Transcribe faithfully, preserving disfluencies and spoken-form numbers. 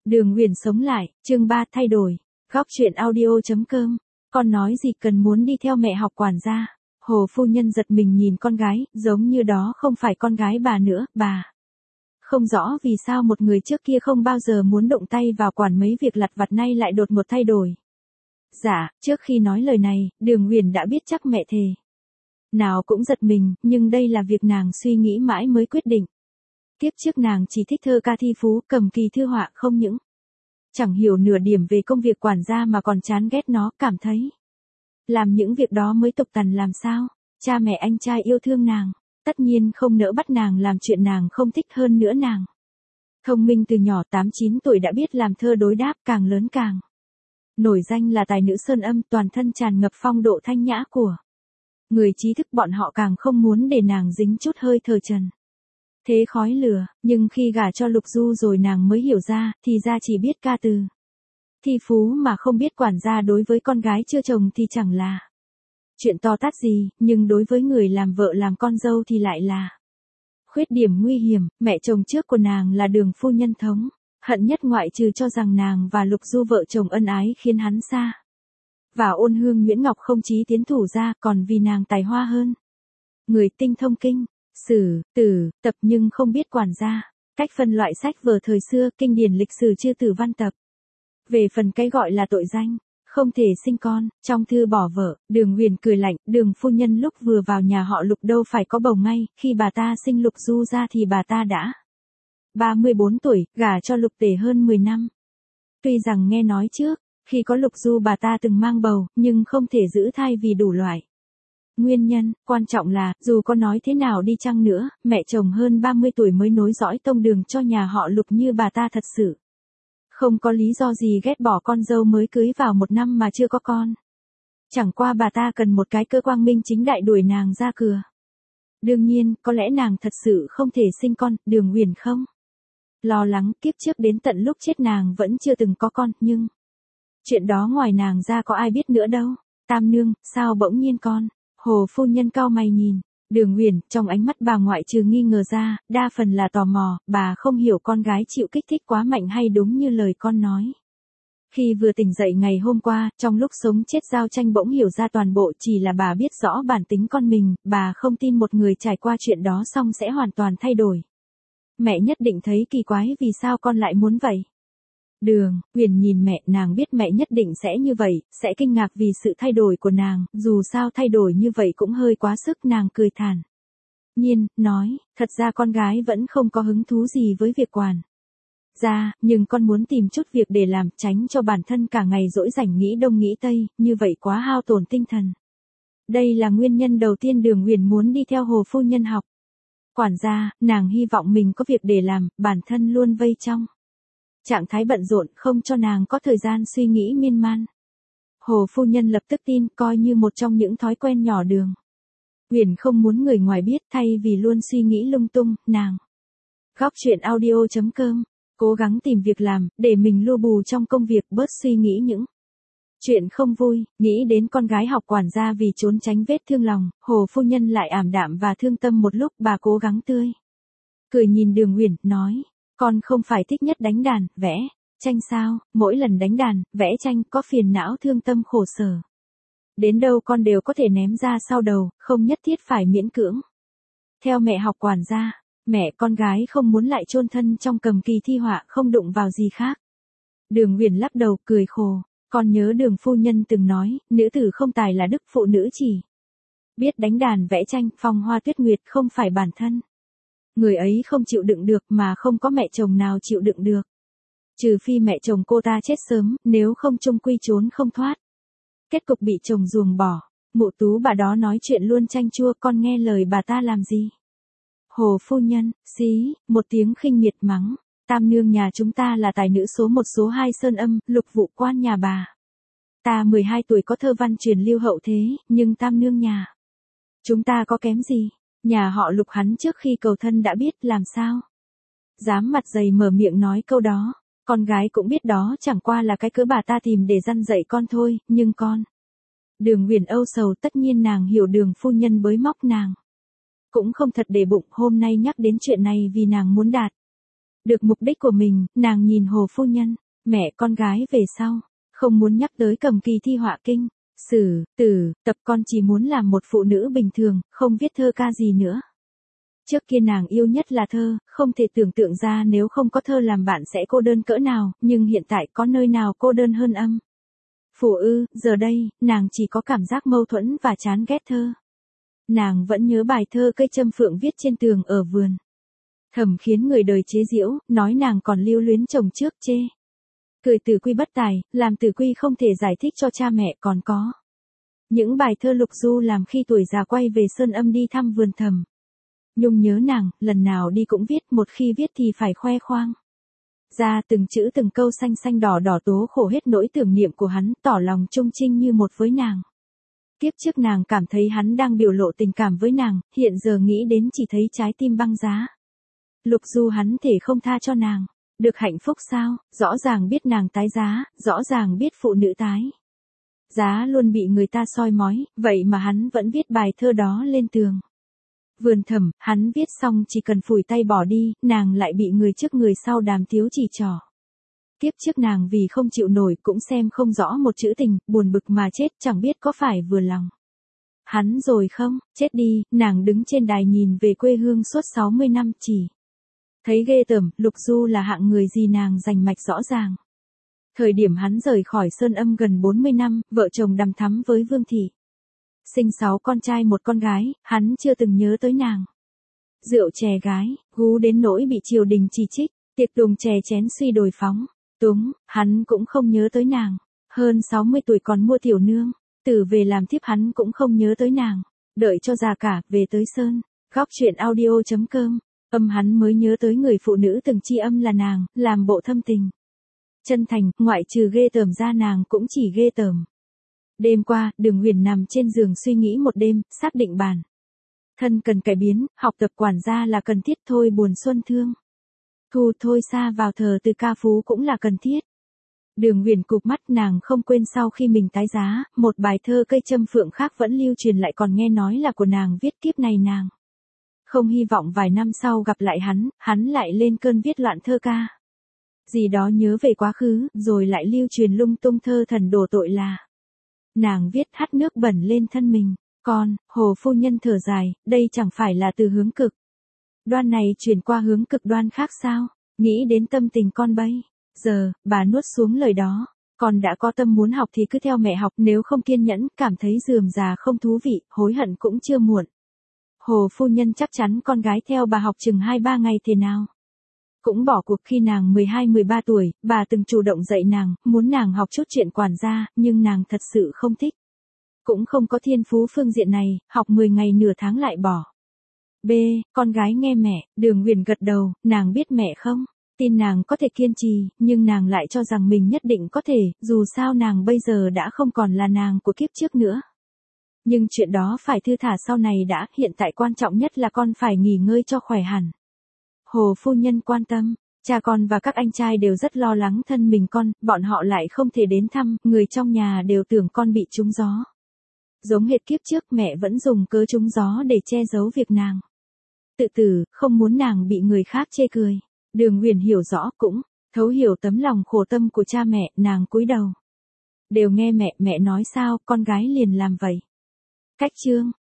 Đường Huyền sống lại, chương ba thay đổi. Góc truyện audio.com. Con nói gì cần muốn đi theo mẹ học quản gia. Hồ phu nhân giật mình nhìn con gái, giống như đó không phải con gái bà nữa, bà. Không rõ vì sao một người trước kia không bao giờ muốn động tay vào quản mấy việc lặt vặt nay lại đột một thay đổi. Dạ, trước khi nói lời này, Đường Huyền đã biết chắc mẹ thề. Nào cũng giật mình, nhưng đây là việc nàng suy nghĩ mãi mới quyết định. Tiếp trước nàng chỉ thích thơ ca thi phú, cầm kỳ thư họa không những chẳng hiểu nửa điểm về công việc quản gia mà còn chán ghét nó, cảm thấy làm những việc đó mới tục tằn làm sao. Cha mẹ anh trai yêu thương nàng, tất nhiên không nỡ bắt nàng làm chuyện nàng không thích, hơn nữa nàng thông minh từ nhỏ, tám chín tuổi đã biết làm thơ đối đáp, càng lớn càng nổi danh là tài nữ sơn âm, toàn thân tràn ngập phong độ thanh nhã của người trí thức, bọn họ càng không muốn để nàng dính chút hơi thở trần thế khói lửa. Nhưng khi gả cho Lục Du rồi nàng mới hiểu ra, thì ra chỉ biết ca từ thi phú mà không biết quản gia đối với con gái chưa chồng thì chẳng là chuyện to tát gì, nhưng đối với người làm vợ làm con dâu thì lại là khuyết điểm nguy hiểm. Mẹ chồng trước của nàng là Đường phu nhân thống hận nhất, ngoại trừ cho rằng nàng và Lục Du vợ chồng ân ái khiến hắn xa và ôn hương Nguyễn Ngọc không chí tiến thủ ra, còn vì nàng tài hoa hơn người, tinh thông kinh sử, tử, tập nhưng không biết quản gia, cách phân loại sách vở thời xưa, kinh điển lịch sử chư tử văn tập. Về phần cái gọi là tội danh, không thể sinh con, trong thư bỏ vợ, Đường Huyền cười lạnh, Đường phu nhân lúc vừa vào nhà họ Lục đâu phải có bầu ngay, khi bà ta sinh Lục Du ra thì bà ta đã ba mươi bốn tuổi, gả cho Lục Tể hơn mười năm. Tuy rằng nghe nói trước, khi có Lục Du bà ta từng mang bầu, nhưng không thể giữ thai vì đủ loại nguyên nhân. Quan trọng là, dù có nói thế nào đi chăng nữa, mẹ chồng hơn ba mươi tuổi mới nối dõi tông đường cho nhà họ Lục như bà ta thật sự không có lý do gì ghét bỏ con dâu mới cưới vào một năm mà chưa có con. Chẳng qua bà ta cần một cái cơ quang minh chính đại đuổi nàng ra cửa. Đương nhiên, có lẽ nàng thật sự không thể sinh con, Đường Huyền không lo lắng, kiếp trước đến tận lúc chết nàng vẫn chưa từng có con, nhưng chuyện đó ngoài nàng ra có ai biết nữa đâu. Tam nương, sao bỗng nhiên con? Hồ phu nhân cau mày nhìn Đường Huyền, trong ánh mắt bà ngoại trừ nghi ngờ ra, đa phần là tò mò. Bà không hiểu con gái chịu kích thích quá mạnh hay đúng như lời con nói. Khi vừa tỉnh dậy ngày hôm qua, trong lúc sống chết giao tranh bỗng hiểu ra toàn bộ, chỉ là bà biết rõ bản tính con mình, bà không tin một người trải qua chuyện đó xong sẽ hoàn toàn thay đổi. Mẹ nhất định thấy kỳ quái vì sao con lại muốn vậy. Đường Huyền nhìn mẹ, nàng biết mẹ nhất định sẽ như vậy, sẽ kinh ngạc vì sự thay đổi của nàng, dù sao thay đổi như vậy cũng hơi quá sức. Nàng cười thản nhiên, nói, thật ra con gái vẫn không có hứng thú gì với việc quản gia, nhưng con muốn tìm chút việc để làm, tránh cho bản thân cả ngày rỗi rảnh nghĩ đông nghĩ tây, như vậy quá hao tổn tinh thần. Đây là nguyên nhân đầu tiên Đường Huyền muốn đi theo Hồ phu nhân học quản gia. Nàng hy vọng mình có việc để làm, bản thân luôn vây trong trạng thái bận rộn, không cho nàng có thời gian suy nghĩ miên man. Hồ phu nhân lập tức tin, coi như một trong những thói quen nhỏ Đường Huyền không muốn người ngoài biết, thay vì luôn suy nghĩ lung tung, nàng góc truyện audio.com cố gắng tìm việc làm, để mình lu bù trong công việc, bớt suy nghĩ những chuyện không vui. Nghĩ đến con gái học quản gia vì trốn tránh vết thương lòng, Hồ phu nhân lại ảm đạm và thương tâm một lúc. Bà cố gắng tươi cười nhìn Đường Huyền, nói, con không phải thích nhất đánh đàn, vẽ tranh sao? Mỗi lần đánh đàn, vẽ tranh, có phiền não thương tâm khổ sở đến đâu con đều có thể ném ra sau đầu, không nhất thiết phải miễn cưỡng theo mẹ học quản gia. Mẹ, con gái không muốn lại chôn thân trong cầm kỳ thi họa, không đụng vào gì khác. Đường Huyền lắc đầu, cười khổ. Con nhớ Đường phu nhân từng nói, nữ tử không tài là đức, phụ nữ chỉ biết đánh đàn vẽ tranh, phong hoa tuyết nguyệt không phải bản thân người ấy không chịu đựng được, mà không có mẹ chồng nào chịu đựng được. Trừ phi mẹ chồng cô ta chết sớm, nếu không chung quy trốn không thoát kết cục bị chồng ruồng bỏ. Mụ Tú bà đó nói chuyện luôn chanh chua, con nghe lời bà ta làm gì? Hồ phu nhân, xí, một tiếng khinh miệt mắng, tam nương nhà chúng ta là tài nữ số một số hai sơn âm, Lục vụ quan nhà bà ta mười hai tuổi có thơ văn truyền lưu hậu thế, nhưng tam nương nhà chúng ta có kém gì? Nhà họ Lục hắn trước khi cầu thân đã biết, làm sao dám mặt dày mở miệng nói câu đó. Con gái cũng biết đó chẳng qua là cái cớ bà ta tìm để răn dạy con thôi, nhưng con Đường Huyền âu sầu, tất nhiên nàng hiểu Đường phu nhân bới móc nàng cũng không thật để bụng, hôm nay nhắc đến chuyện này vì nàng muốn đạt Được mục đích của mình, nàng nhìn Hồ phu nhân, mẹ con gái về sau, không muốn nhắc tới cầm kỳ thi họa kinh, sử, tử, tập, con chỉ muốn làm một phụ nữ bình thường, không viết thơ ca gì nữa. Trước kia nàng yêu nhất là thơ, không thể tưởng tượng ra nếu không có thơ làm bạn sẽ cô đơn cỡ nào, nhưng hiện tại có nơi nào cô đơn hơn âm. Phủ ư, giờ đây, nàng chỉ có cảm giác mâu thuẫn và chán ghét thơ. Nàng vẫn nhớ bài thơ cây châm phượng viết trên tường ở vườn. Thầm khiến người đời chế giễu, nói nàng còn lưu luyến chồng trước chê. Cười Tử Quy bất tài, làm Tử Quy không thể giải thích cho cha mẹ còn có. Những bài thơ Lục Du làm khi tuổi già quay về Sơn Âm đi thăm vườn thầm. Nhung nhớ nàng, lần nào đi cũng viết, một khi viết thì phải khoe khoang. Ra từng chữ từng câu xanh xanh đỏ đỏ tố khổ hết nỗi tưởng niệm của hắn, tỏ lòng trung trinh như một với nàng. Kiếp trước nàng cảm thấy hắn đang biểu lộ tình cảm với nàng, hiện giờ nghĩ đến chỉ thấy trái tim băng giá. Lục Du hắn thể không tha cho nàng. Được hạnh phúc sao, rõ ràng biết nàng tái giá, rõ ràng biết phụ nữ tái giá luôn bị người ta soi mói, vậy mà hắn vẫn viết bài thơ đó lên tường. Vườn thầm, hắn viết xong chỉ cần phủi tay bỏ đi, nàng lại bị người trước người sau đàm tiếu chỉ trỏ. Kiếp trước nàng vì không chịu nổi cũng xem không rõ một chữ tình, buồn bực mà chết, chẳng biết có phải vừa lòng hắn rồi không, chết đi, nàng đứng trên đài nhìn về quê hương suốt sáu mươi năm chỉ. Thấy ghê tởm, Lục Du là hạng người gì nàng rành mạch rõ ràng. Thời điểm hắn rời khỏi Sơn Âm gần bốn mươi năm, vợ chồng đằm thắm với Vương Thị. Sinh sáu con trai một con gái, hắn chưa từng nhớ tới nàng. Rượu chè gái, gú đến nỗi bị triều đình chỉ trích, tiệc tùng chè chén suy đồi phóng. Túng, hắn cũng không nhớ tới nàng. Hơn sáu mươi tuổi còn mua tiểu nương, Tử về làm thiếp hắn cũng không nhớ tới nàng. Đợi cho già cả, về tới Sơn. Góc truyện audio chấm com. Âm hắn mới nhớ tới người phụ nữ từng tri âm là nàng, làm bộ thâm tình. Chân thành, ngoại trừ ghê tởm ra nàng cũng chỉ ghê tởm. Đêm qua, Đường Huyền nằm trên giường suy nghĩ một đêm, xác định bản thân cần cải biến, học tập quản gia là cần thiết thôi buồn xuân thương. Thu thôi xa vào thờ từ ca phú cũng là cần thiết. Đường Huyền cụp mắt nàng không quên sau khi mình tái giá, một bài thơ cây châm phượng khác vẫn lưu truyền lại còn nghe nói là của nàng viết kiếp này nàng. Không hy vọng vài năm sau gặp lại hắn, hắn lại lên cơn viết loạn thơ ca. Gì đó nhớ về quá khứ, rồi lại lưu truyền lung tung thơ thần đổ tội là. Nàng viết hắt nước bẩn lên thân mình, con, Hồ phu nhân thở dài, đây chẳng phải là từ hướng cực đoan này chuyển qua hướng cực đoan khác sao, nghĩ đến tâm tình con bây giờ, bà nuốt xuống lời đó. Con đã có tâm muốn học thì cứ theo mẹ học, nếu không kiên nhẫn, cảm thấy rườm rà không thú vị, hối hận cũng chưa muộn. Hồ phu nhân chắc chắn con gái theo bà học chừng hai ba ngày thế nào. Cũng bỏ cuộc khi nàng mười hai mười ba tuổi, bà từng chủ động dạy nàng, muốn nàng học chút chuyện quản gia, nhưng nàng thật sự không thích. Cũng không có thiên phú phương diện này, học mười ngày nửa tháng lại bỏ. B. Con gái nghe mẹ, Đường Huyền gật đầu, nàng biết mẹ không? Tin nàng có thể kiên trì, nhưng nàng lại cho rằng mình nhất định có thể, dù sao nàng bây giờ đã không còn là nàng của kiếp trước nữa. Nhưng chuyện đó phải thư thả sau này đã, hiện tại quan trọng nhất là con phải nghỉ ngơi cho khỏe hẳn. Hồ phu nhân quan tâm, cha con và các anh trai đều rất lo lắng thân mình con, bọn họ lại không thể đến thăm, người trong nhà đều tưởng con bị trúng gió. Giống hệt kiếp trước mẹ vẫn dùng cớ trúng gió để che giấu việc nàng tự tử, không muốn nàng bị người khác chê cười. Đường Huyền hiểu rõ cũng, thấu hiểu tấm lòng khổ tâm của cha mẹ, nàng cúi đầu. Đều nghe mẹ, mẹ nói sao, con gái liền làm vậy. Cách chương.